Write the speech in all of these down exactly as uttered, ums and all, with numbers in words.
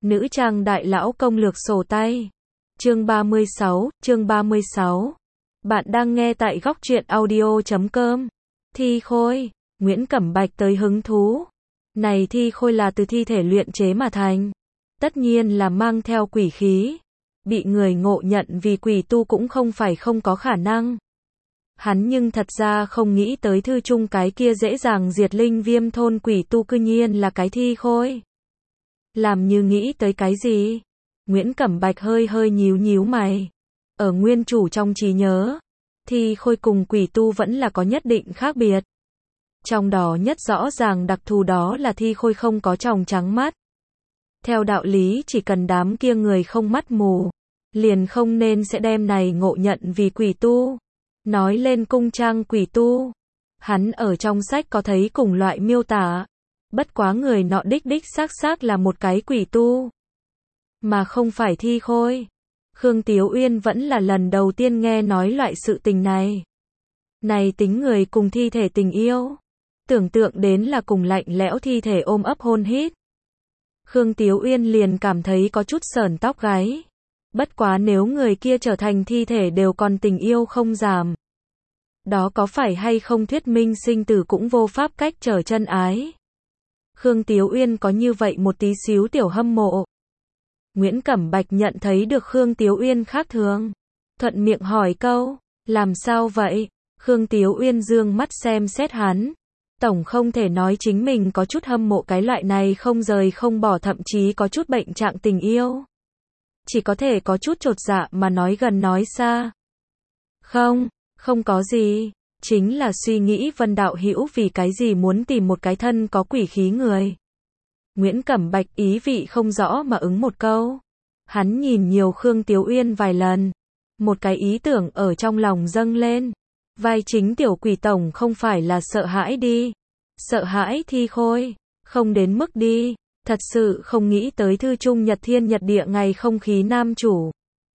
Nữ trang đại lão công lược sổ tay. Chương ba mươi sáu, chương ba mươi sáu. Bạn đang nghe tại góc truyện audio chấm com. Thi khôi, Nguyễn Cẩm Bạch tới hứng thú. Này thi khôi là từ thi thể luyện chế mà thành. Tất nhiên là mang theo quỷ khí. Bị người ngộ nhận vì quỷ tu cũng không phải không có khả năng. Hắn nhưng thật ra không nghĩ tới thư chung cái kia dễ dàng diệt linh viêm thôn quỷ tu cư nhiên là cái thi khôi. Làm như nghĩ tới cái gì? Nguyễn Cẩm Bạch hơi hơi nhíu nhíu mày. Ở nguyên chủ trong trí nhớ, thi khôi cùng quỷ tu vẫn là có nhất định khác biệt. Trong đó nhất rõ ràng đặc thù đó là thi khôi không có tròng trắng mắt. Theo đạo lý chỉ cần đám kia người không mắt mù, liền không nên sẽ đem này ngộ nhận vì quỷ tu. Nói lên cung trang quỷ tu, hắn ở trong sách có thấy cùng loại miêu tả. Bất quá người nọ đích đích xác xác là một cái quỷ tu, mà không phải thi khôi. Khương Tiếu Uyên vẫn là lần đầu tiên nghe nói loại sự tình này. Này tính người cùng thi thể tình yêu, tưởng tượng đến là cùng lạnh lẽo thi thể ôm ấp hôn hít. Khương Tiếu Uyên liền cảm thấy có chút sởn tóc gáy. Bất quá nếu người kia trở thành thi thể đều còn tình yêu không giảm, đó có phải hay không thuyết minh sinh tử cũng vô pháp cách trở chân ái. Khương Tiếu Uyên có như vậy một tí xíu tiểu hâm mộ. Nguyễn Cẩm Bạch nhận thấy được Khương Tiếu Uyên khác thường, thuận miệng hỏi câu, làm sao vậy? Khương Tiếu Uyên dương mắt xem xét hắn. Tổng không thể nói chính mình có chút hâm mộ cái loại này không rời không bỏ thậm chí có chút bệnh trạng tình yêu. Chỉ có thể có chút chột dạ mà nói gần nói xa. Không, không có gì. Chính là suy nghĩ Vân đạo hữu vì cái gì muốn tìm một cái thân có quỷ khí người. Nguyễn Cẩm Bạch ý vị không rõ mà ứng một câu. Hắn nhìn nhiều Khương Tiếu Uyên vài lần. Một cái ý tưởng ở trong lòng dâng lên. Vai chính tiểu quỷ tổng không phải là sợ hãi đi. Sợ hãi thi khôi. Không đến mức đi. Thật sự không nghĩ tới thư trung nhật thiên nhật địa ngày không khí nam chủ.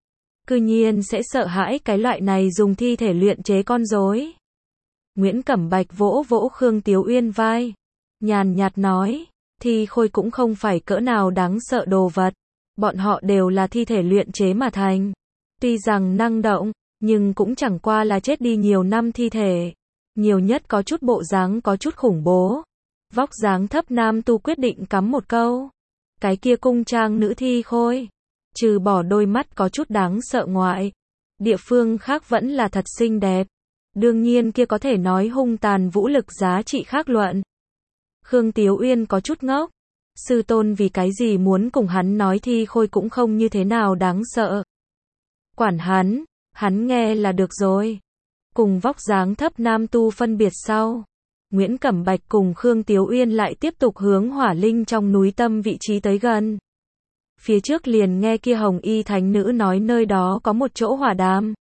Cư nhiên sẽ sợ hãi cái loại này dùng thi thể luyện chế con rối. Nguyễn Cẩm Bạch vỗ vỗ Khương Tiếu Uyên vai. Nhàn nhạt nói, thi khôi cũng không phải cỡ nào đáng sợ đồ vật. Bọn họ đều là thi thể luyện chế mà thành. Tuy rằng năng động, nhưng cũng chẳng qua là chết đi nhiều năm thi thể. Nhiều nhất có chút bộ dáng có chút khủng bố. Vóc dáng thấp nam tu quyết định cắm một câu. Cái kia cung trang nữ thi khôi, trừ bỏ đôi mắt có chút đáng sợ ngoại, địa phương khác vẫn là thật xinh đẹp. Đương nhiên kia có thể nói hung tàn vũ lực giá trị khác luận. Khương Tiếu Uyên có chút ngốc. Sư tôn vì cái gì muốn cùng hắn nói thi khôi cũng không như thế nào đáng sợ. Quản hắn, hắn nghe là được rồi. Cùng vóc dáng thấp nam tu phân biệt sau, Nguyễn Cẩm Bạch cùng Khương Tiếu Uyên lại tiếp tục hướng hỏa linh trong núi tâm vị trí tới gần. Phía trước liền nghe kia hồng y thánh nữ nói nơi đó có một chỗ hỏa đàm.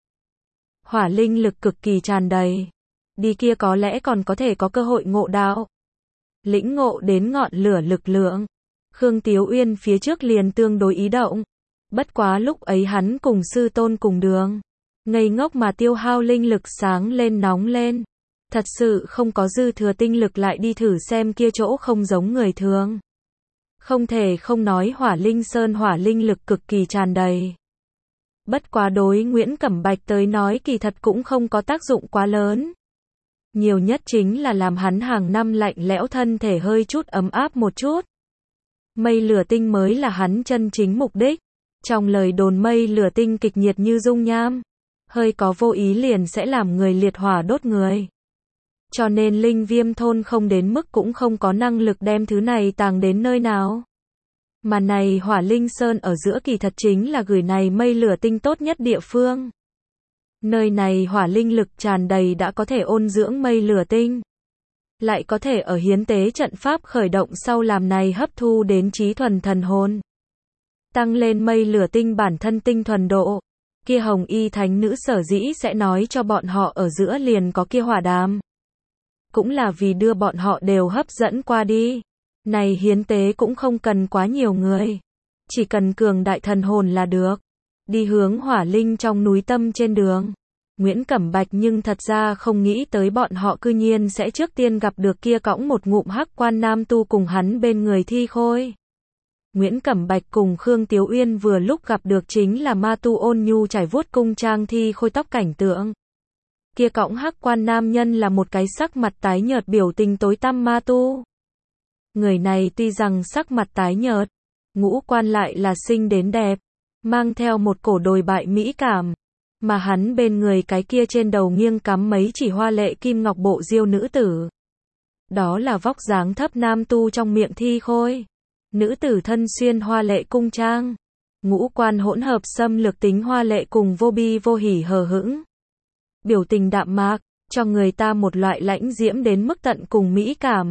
Hỏa linh lực cực kỳ tràn đầy. Đi kia có lẽ còn có thể có cơ hội ngộ đạo. Lĩnh ngộ đến ngọn lửa lực lượng. Khương Tiếu Uyên phía trước liền tương đối ý động. Bất quá lúc ấy hắn cùng sư tôn cùng đường. Ngây ngốc mà tiêu hao linh lực sáng lên nóng lên. Thật sự không có dư thừa tinh lực lại đi thử xem kia chỗ không giống người thường. Không thể không nói hỏa linh sơn hỏa linh lực cực kỳ tràn đầy. Bất quá đối Nguyễn Cẩm Bạch tới nói kỳ thật cũng không có tác dụng quá lớn. Nhiều nhất chính là làm hắn hàng năm lạnh lẽo thân thể hơi chút ấm áp một chút. Mây lửa tinh mới là hắn chân chính mục đích. Trong lời đồn mây lửa tinh kịch nhiệt như dung nham. Hơi có vô ý liền sẽ làm người liệt hỏa đốt người. Cho nên linh viêm thôn không đến mức cũng không có năng lực đem thứ này tàng đến nơi nào. Mà này hỏa linh sơn ở giữa kỳ thật chính là gửi này mây lửa tinh tốt nhất địa phương. Nơi này hỏa linh lực tràn đầy đã có thể ôn dưỡng mây lửa tinh. Lại có thể ở hiến tế trận pháp khởi động sau làm này hấp thu đến trí thuần thần hồn. Tăng lên mây lửa tinh bản thân tinh thuần độ. Kia hồng y thánh nữ sở dĩ sẽ nói cho bọn họ ở giữa liền có kia hỏa đàm. Cũng là vì đưa bọn họ đều hấp dẫn qua đi. Này hiến tế cũng không cần quá nhiều người. Chỉ cần cường đại thần hồn là được. Đi hướng hỏa linh trong núi tâm trên đường. Nguyễn Cẩm Bạch nhưng thật ra không nghĩ tới bọn họ cư nhiên sẽ trước tiên gặp được kia cõng một ngụm hắc quan nam tu cùng hắn bên người thi khôi. Nguyễn Cẩm Bạch cùng Khương Tiếu Uyên vừa lúc gặp được chính là ma tu ôn nhu trải vuốt cung trang thi khôi tóc cảnh tượng. Kia cõng hắc quan nam nhân là một cái sắc mặt tái nhợt biểu tình tối tăm ma tu. Người này tuy rằng sắc mặt tái nhợt, ngũ quan lại là xinh đến đẹp, mang theo một cổ đồi bại mỹ cảm. Mà hắn bên người cái kia trên đầu nghiêng cắm mấy chỉ hoa lệ kim ngọc bộ diêu nữ tử. Đó là vóc dáng thấp nam tu trong miệng thi khôi. Nữ tử thân xuyên hoa lệ cung trang. Ngũ quan hỗn hợp xâm lược tính hoa lệ cùng vô bi vô hỉ hờ hững. Biểu tình đạm mạc, cho người ta một loại lãnh diễm đến mức tận cùng mỹ cảm.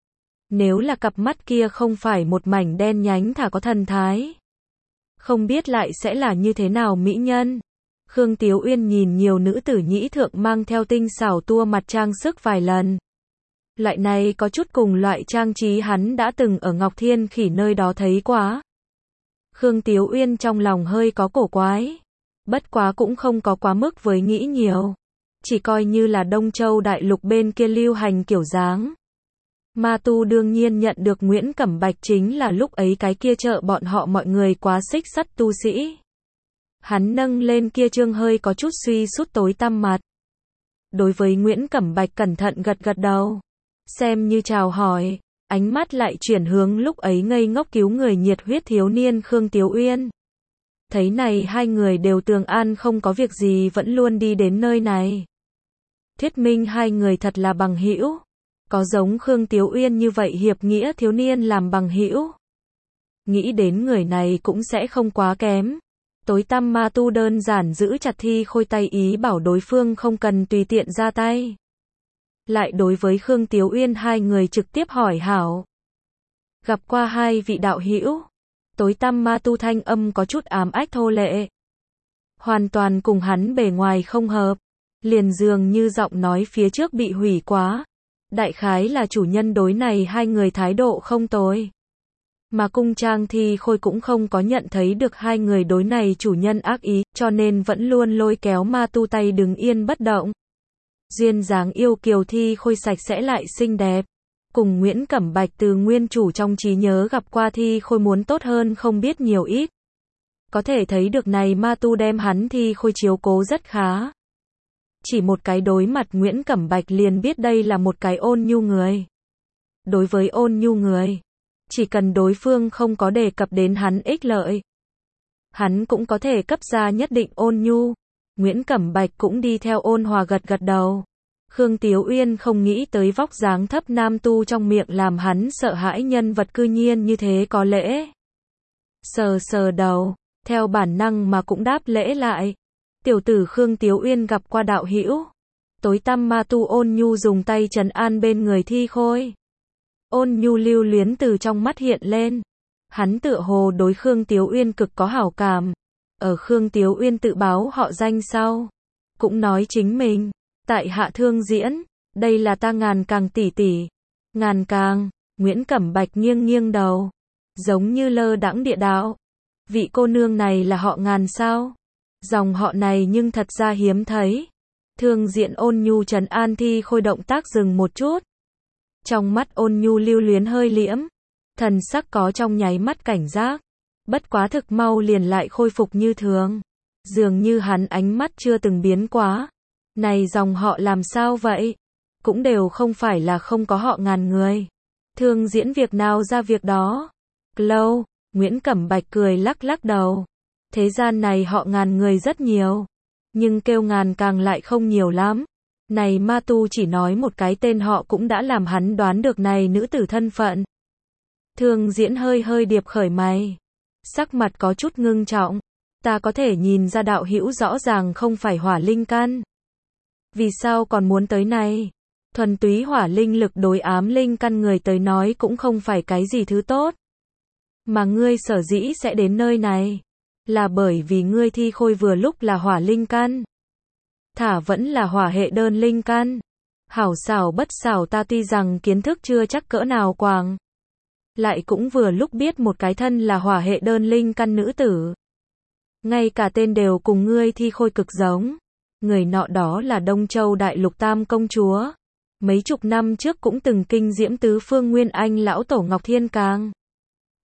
Nếu là cặp mắt kia không phải một mảnh đen nhánh thả có thần thái, không biết lại sẽ là như thế nào mỹ nhân. Khương Tiếu Uyên nhìn nhiều nữ tử nhĩ thượng mang theo tinh xảo tua mặt trang sức vài lần. Loại này có chút cùng loại trang trí hắn đã từng ở Ngọc Thiên Khỉ nơi đó thấy quá. Khương Tiếu Uyên trong lòng hơi có cổ quái. Bất quá cũng không có quá mức với nghĩ nhiều. Chỉ coi như là Đông Châu đại lục bên kia lưu hành kiểu dáng. Ma tu đương nhiên nhận được Nguyễn Cẩm Bạch chính là lúc ấy cái kia chợ bọn họ mọi người quá xích sắt tu sĩ. Hắn nâng lên kia trương hơi có chút suy sút tối tăm mặt. Đối với Nguyễn Cẩm Bạch cẩn thận gật gật đầu. Xem như chào hỏi, ánh mắt lại chuyển hướng lúc ấy ngây ngốc cứu người nhiệt huyết thiếu niên Khương Tiếu Uyên. Thấy này hai người đều tường an không có việc gì vẫn luôn đi đến nơi này. Thuyết minh hai người thật là bằng hữu. Có giống Khương Tiếu Uyên như vậy hiệp nghĩa thiếu niên làm bằng hữu. Nghĩ đến người này cũng sẽ không quá kém. Tối tăm ma tu đơn giản giữ chặt thi khôi tay ý bảo đối phương không cần tùy tiện ra tay. Lại đối với Khương Tiếu Uyên hai người trực tiếp hỏi hảo. Gặp qua hai vị đạo hữu. Tối tăm ma tu thanh âm có chút ám ách thô lệ. Hoàn toàn cùng hắn bề ngoài không hợp. Liền dường như giọng nói phía trước bị hủy quá. Đại khái là chủ nhân đối này hai người thái độ không tồi. Mà cung trang thi khôi cũng không có nhận thấy được hai người đối này chủ nhân ác ý, cho nên vẫn luôn lôi kéo ma tu tay đứng yên bất động. Duyên dáng yêu kiều thi khôi sạch sẽ lại xinh đẹp. Cùng Nguyễn Cẩm Bạch từ nguyên chủ trong trí nhớ gặp qua thi khôi muốn tốt hơn không biết nhiều ít. Có thể thấy được này ma tu đem hắn thi khôi chiếu cố rất khá. Chỉ một cái đối mặt Nguyễn Cẩm Bạch liền biết đây là một cái ôn nhu người. Đối với ôn nhu người, chỉ cần đối phương không có đề cập đến hắn ích lợi, hắn cũng có thể cấp ra nhất định ôn nhu. Nguyễn Cẩm Bạch cũng đi theo ôn hòa gật gật đầu. Khương Tiếu Uyên không nghĩ tới vóc dáng thấp nam tu trong miệng làm hắn sợ hãi nhân vật cư nhiên như thế có lễ. Sờ sờ đầu, theo bản năng mà cũng đáp lễ lại. Tiểu tử Khương Tiếu Uyên gặp qua đạo hữu. Tối tăm ma tu ôn nhu dùng tay trấn an bên người thi khôi. Ôn nhu lưu luyến từ trong mắt hiện lên. Hắn tựa hồ đối Khương Tiếu Uyên cực có hảo cảm. Ở Khương Tiếu Uyên tự báo họ danh sau, cũng nói chính mình, tại hạ Thương Diễn, đây là ta Ngàn Càng tỷ tỷ. Ngàn Càng, Nguyễn Cẩm Bạch nghiêng nghiêng đầu, giống như lơ đãng địa đạo. Vị cô nương này là họ Ngàn sao? Dòng họ này nhưng thật ra hiếm thấy. Thương Diễn ôn nhu trấn an thi khôi động tác dừng một chút. Trong mắt ôn nhu lưu luyến hơi liễm, thần sắc có trong nháy mắt cảnh giác. Bất quá thực mau liền lại khôi phục như thường. Dường như hắn ánh mắt chưa từng biến quá. Này dòng họ làm sao vậy? Cũng đều không phải là không có họ Ngàn người. Thương Diễn việc nào ra việc đó. Lâu, Nguyễn Cẩm Bạch cười lắc lắc đầu. Thế gian này họ Ngàn người rất nhiều. Nhưng kêu Ngàn Càng lại không nhiều lắm. Này ma tu chỉ nói một cái tên họ cũng đã làm hắn đoán được này nữ tử thân phận. Thương Diễn hơi hơi điệp khởi mày. Sắc mặt có chút ngưng trọng. Ta có thể nhìn ra đạo hữu rõ ràng không phải hỏa linh căn. Vì sao còn muốn tới này? Thuần túy hỏa linh lực đối ám linh căn người tới nói cũng không phải cái gì thứ tốt. Mà ngươi sở dĩ sẽ đến nơi này, là bởi vì ngươi thi khôi vừa lúc là hỏa linh căn. Thả vẫn là hỏa hệ đơn linh căn. Hảo xảo bất xảo ta tuy rằng kiến thức chưa chắc cỡ nào quảng. Lại cũng vừa lúc biết một cái thân là hỏa hệ đơn linh căn nữ tử. Ngay cả tên đều cùng ngươi thi khôi cực giống. Người nọ đó là Đông Châu Đại Lục Tam Công Chúa. Mấy chục năm trước cũng từng kinh diễm tứ phương Nguyên Anh lão tổ Ngọc Thiên Càng.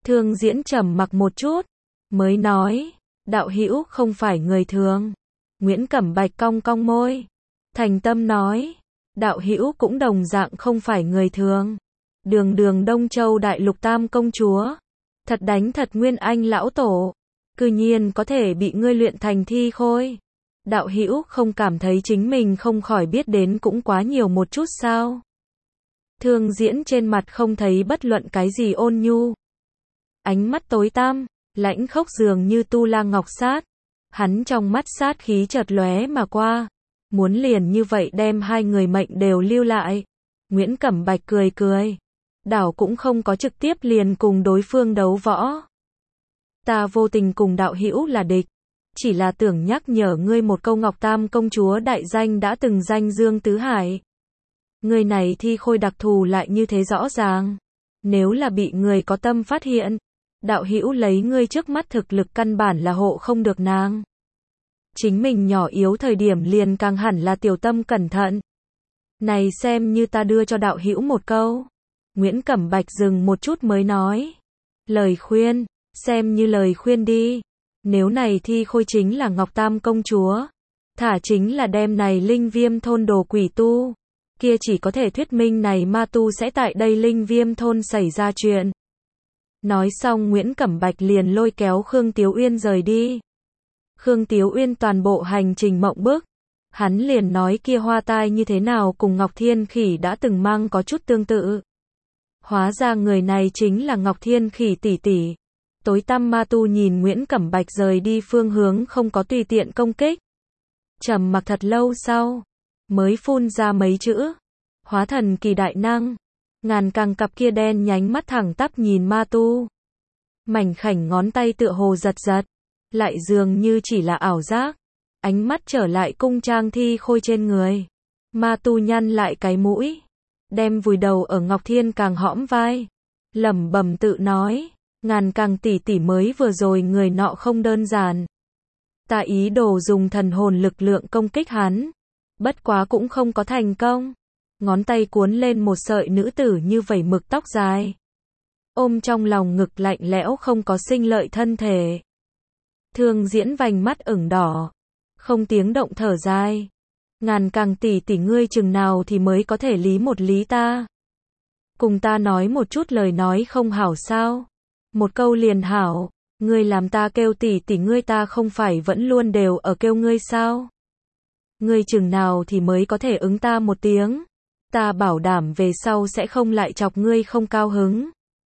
Thương Diễn trầm mặc một chút, mới nói, đạo hữu không phải người thường. Nguyễn Cẩm Bạch cong cong môi, thành tâm nói, đạo hữu cũng đồng dạng không phải người thường. Đường đường Đông Châu Đại Lục Tam công chúa, thật đánh thật Nguyên Anh lão tổ, cư nhiên có thể bị ngươi luyện thành thi khôi. Đạo hữu không cảm thấy chính mình không khỏi biết đến cũng quá nhiều một chút sao? Thương Diễn trên mặt không thấy bất luận cái gì ôn nhu. Ánh mắt tối tăm, lãnh khốc dường như tu la ngọc sát. Hắn trong mắt sát khí chợt lóe mà qua. Muốn liền như vậy đem hai người mệnh đều lưu lại. Nguyễn Cẩm Bạch cười cười. Đảo cũng không có trực tiếp liền cùng đối phương đấu võ. Ta vô tình cùng đạo hữu là địch. Chỉ là tưởng nhắc nhở ngươi một câu, Ngọc Tam công chúa đại danh đã từng danh dương tứ hải. Người này thi khôi đặc thù lại như thế rõ ràng. Nếu là bị người có tâm phát hiện, đạo hữu lấy ngươi trước mắt thực lực căn bản là hộ không được nàng. Chính mình nhỏ yếu thời điểm liền càng hẳn là tiểu tâm cẩn thận. Này xem như ta đưa cho đạo hữu một câu. Nguyễn Cẩm Bạch dừng một chút mới nói. Lời khuyên, xem như lời khuyên đi. Nếu này thi khôi chính là Ngọc Tam công chúa, thả chính là đem này Linh Viêm thôn đồ quỷ tu, kia chỉ có thể thuyết minh này ma tu sẽ tại đây Linh Viêm thôn xảy ra chuyện. Nói xong Nguyễn Cẩm Bạch liền lôi kéo Khương Tiếu Uyên rời đi. Khương Tiếu Uyên toàn bộ hành trình mộng bức. Hắn liền nói kia hoa tai như thế nào cùng Ngọc Thiên Khỉ đã từng mang có chút tương tự. Hóa ra người này chính là Ngọc Thiên Khỉ tỷ tỷ. Tối tăm ma tu nhìn Nguyễn Cẩm Bạch rời đi phương hướng không có tùy tiện công kích. Trầm mặc thật lâu sau, mới phun ra mấy chữ. Hóa thần kỳ đại năng. Ngàn càng cặp kia đen nhánh mắt thẳng tắp nhìn ma tu. Mảnh khảnh ngón tay tựa hồ giật giật. Lại dường như chỉ là ảo giác. Ánh mắt trở lại cung trang thi khôi trên người. Ma tu nhăn lại cái mũi. Đem vùi đầu ở Ngọc Thiên Càng hõm vai. Lẩm bẩm tự nói. Ngàn Càng tỷ tỷ mới vừa rồi người nọ không đơn giản. Ta ý đồ dùng thần hồn lực lượng công kích hắn. Bất quá cũng không có thành công. Ngón tay cuốn lên một sợi nữ tử như vẩy mực tóc dài. Ôm trong lòng ngực lạnh lẽo không có sinh lợi thân thể. Thương Diễn vành mắt ửng đỏ. Không tiếng động thở dài. Ngàn Càng tỷ tỷ ngươi chừng nào thì mới có thể lý một lý ta. Cùng ta nói một chút lời nói không hảo sao. Một câu liền hảo. Ngươi làm ta kêu tỷ tỷ ngươi, ta không phải vẫn luôn đều ở kêu ngươi sao. Ngươi chừng nào thì mới có thể ứng ta một tiếng. Ta bảo đảm về sau sẽ không lại chọc ngươi không cao hứng.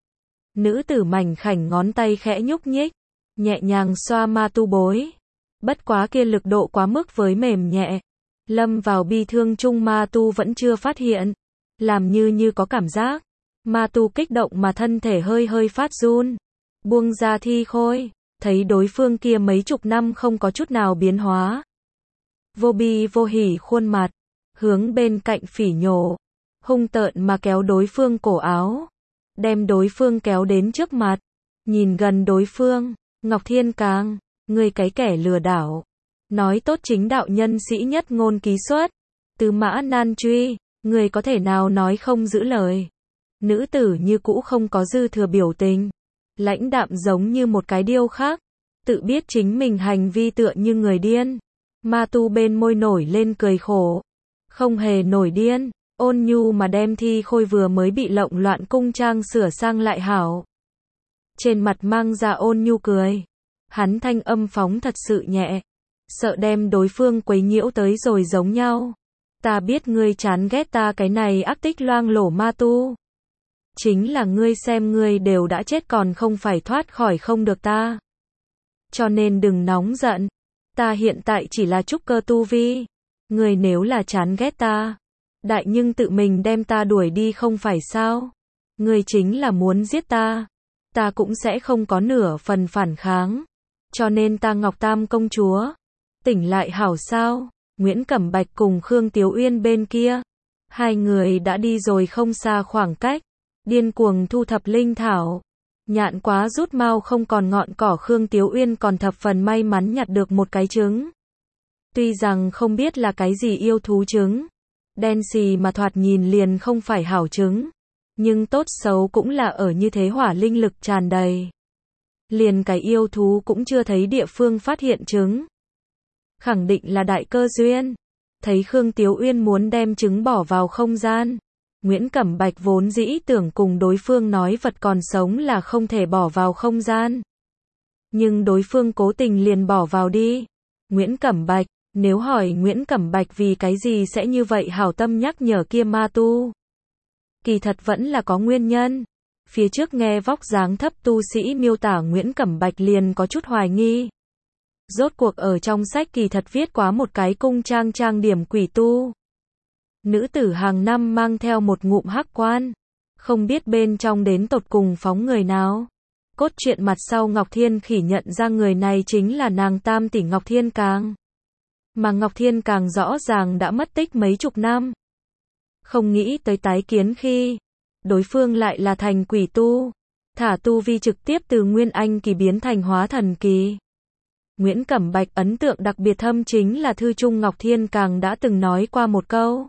Nữ tử mảnh khảnh ngón tay khẽ nhúc nhích. Nhẹ nhàng xoa ma tu bối. Bất quá kia lực độ quá mức với mềm nhẹ. Lâm vào bi thương chung ma tu vẫn chưa phát hiện. Làm như như có cảm giác. Ma tu kích động mà thân thể hơi hơi phát run. Buông ra thi khôi. Thấy đối phương kia mấy chục năm không có chút nào biến hóa. Vô bi vô hỉ khuôn mặt. Hướng bên cạnh phỉ nhổ. Hung tợn mà kéo đối phương cổ áo. Đem đối phương kéo đến trước mặt. Nhìn gần đối phương. Ngọc Thiên Càng, ngươi cái kẻ lừa đảo. Nói tốt chính đạo nhân sĩ nhất ngôn ký xuất. Tứ mã nan truy, ngươi có thể nào nói không giữ lời. Nữ tử như cũ không có dư thừa biểu tình. Lãnh đạm giống như một cái điêu khắc. Tự biết chính mình hành vi tựa như người điên. Ma tu bên môi nổi lên cười khổ. Không hề nổi điên. Ôn nhu mà đem thi khôi vừa mới bị lộng loạn cung trang sửa sang lại hảo. Trên mặt mang ra ôn nhu cười. Hắn thanh âm phóng thật sự nhẹ. Sợ đem đối phương quấy nhiễu tới rồi giống nhau. Ta biết ngươi chán ghét ta cái này ác tích loang lổ ma tu. Chính là ngươi xem ngươi đều đã chết còn không phải thoát khỏi không được ta. Cho nên đừng nóng giận. Ta hiện tại chỉ là trúc cơ tu vi. Ngươi nếu là chán ghét ta. Đại nhưng tự mình đem ta đuổi đi không phải sao. Ngươi chính là muốn giết ta. Ta cũng sẽ không có nửa phần phản kháng. Cho nên ta Ngọc Tam công chúa. Tỉnh lại hảo sao. Nguyễn Cẩm Bạch cùng Khương Tiếu Uyên bên kia. Hai người đã đi rồi không xa khoảng cách. Điên cuồng thu thập linh thảo. Nhạn quá rút mau không còn ngọn cỏ. Khương Tiếu Uyên còn thập phần may mắn nhặt được một cái trứng. Tuy rằng không biết là cái gì yêu thú trứng. Đen xì mà thoạt nhìn liền không phải hảo trứng. Nhưng tốt xấu cũng là ở như thế hỏa linh lực tràn đầy. Liền cái yêu thú cũng chưa thấy địa phương phát hiện trứng. Khẳng định là đại cơ duyên. Thấy Khương Tiếu Uyên muốn đem trứng bỏ vào không gian. Nguyễn Cẩm Bạch vốn dĩ tưởng cùng đối phương nói vật còn sống là không thể bỏ vào không gian. Nhưng đối phương cố tình liền bỏ vào đi. Nguyễn Cẩm Bạch, nếu hỏi Nguyễn Cẩm Bạch vì cái gì sẽ như vậy hảo tâm nhắc nhở kia ma tu. Kỳ thật vẫn là có nguyên nhân. Phía trước nghe vóc dáng thấp tu sĩ miêu tả Nguyễn Cẩm Bạch liền có chút hoài nghi. Rốt cuộc ở trong sách kỳ thật viết quá một cái cung trang trang điểm quỷ tu. Nữ tử hàng năm mang theo một ngụm hắc quan. Không biết bên trong đến tột cùng phóng người nào. Cốt truyện mặt sau Ngọc Thiên Khỉ nhận ra người này chính là nàng tam tỷ Ngọc Thiên Càng. Mà Ngọc Thiên Càng rõ ràng đã mất tích mấy chục năm. Không nghĩ tới tái kiến khi đối phương lại là thành quỷ tu. Thả tu vi trực tiếp từ Nguyên Anh kỳ biến thành hóa thần kỳ. Nguyễn Cẩm Bạch ấn tượng đặc biệt thâm chính là thư trung Ngọc Thiên Càng đã từng nói qua một câu.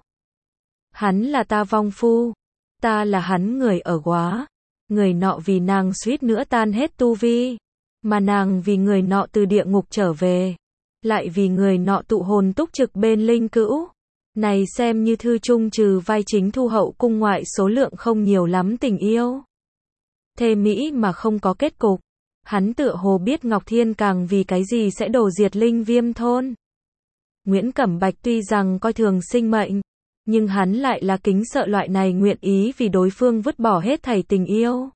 Hắn là ta vong phu. Ta là hắn người ở quá. Người nọ vì nàng suýt nữa tan hết tu vi. Mà nàng vì người nọ từ địa ngục trở về. Lại vì người nọ tụ hồn túc trực bên linh cữu. Này xem như thư trung trừ vai chính thu hậu cung ngoại số lượng không nhiều lắm tình yêu. Thê mỹ mà không có kết cục. Hắn tựa hồ biết Ngọc Thiên Càng vì cái gì sẽ đổ diệt Linh Viêm thôn. Nguyễn Cẩm Bạch tuy rằng coi thường sinh mệnh, nhưng hắn lại là kính sợ loại này nguyện ý vì đối phương vứt bỏ hết thảy tình yêu.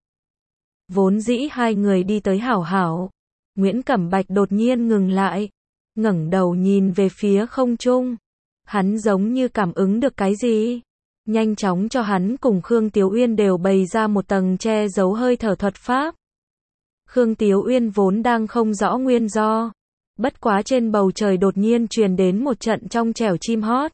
Vốn dĩ hai người đi tới hảo hảo. Nguyễn Cẩm Bạch đột nhiên ngừng lại, ngẩng đầu nhìn về phía không trung. Hắn giống như cảm ứng được cái gì. Nhanh chóng cho hắn cùng Khương Tiếu Uyên đều bày ra một tầng che giấu hơi thở thuật pháp. Khương Tiếu Uyên vốn đang không rõ nguyên do. Bất quá trên bầu trời đột nhiên truyền đến một trận trong trẻo chim hót.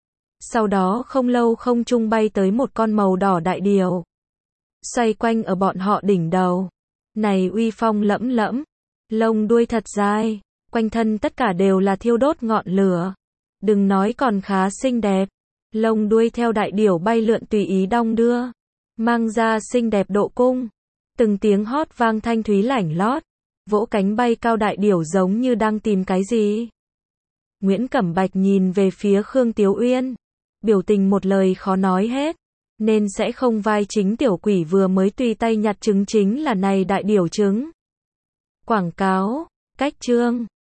Sau đó không lâu không trung bay tới một con màu đỏ đại điểu. Xoay quanh ở bọn họ đỉnh đầu. Này uy phong lẫm lẫm. Lông đuôi thật dài. Quanh thân tất cả đều là thiêu đốt ngọn lửa. Đừng nói còn khá xinh đẹp. Lông đuôi theo đại điểu bay lượn tùy ý đong đưa. Mang ra xinh đẹp độ cung. Từng tiếng hót vang thanh thúy lảnh lót. Vỗ cánh bay cao đại điểu giống như đang tìm cái gì. Nguyễn Cẩm Bạch nhìn về phía Khương Tiếu Uyên. Biểu tình một lời khó nói hết. Nên sẽ không vai chính tiểu quỷ vừa mới tùy tay nhặt trứng chính là này đại điểu trứng. Quảng cáo, cách chương.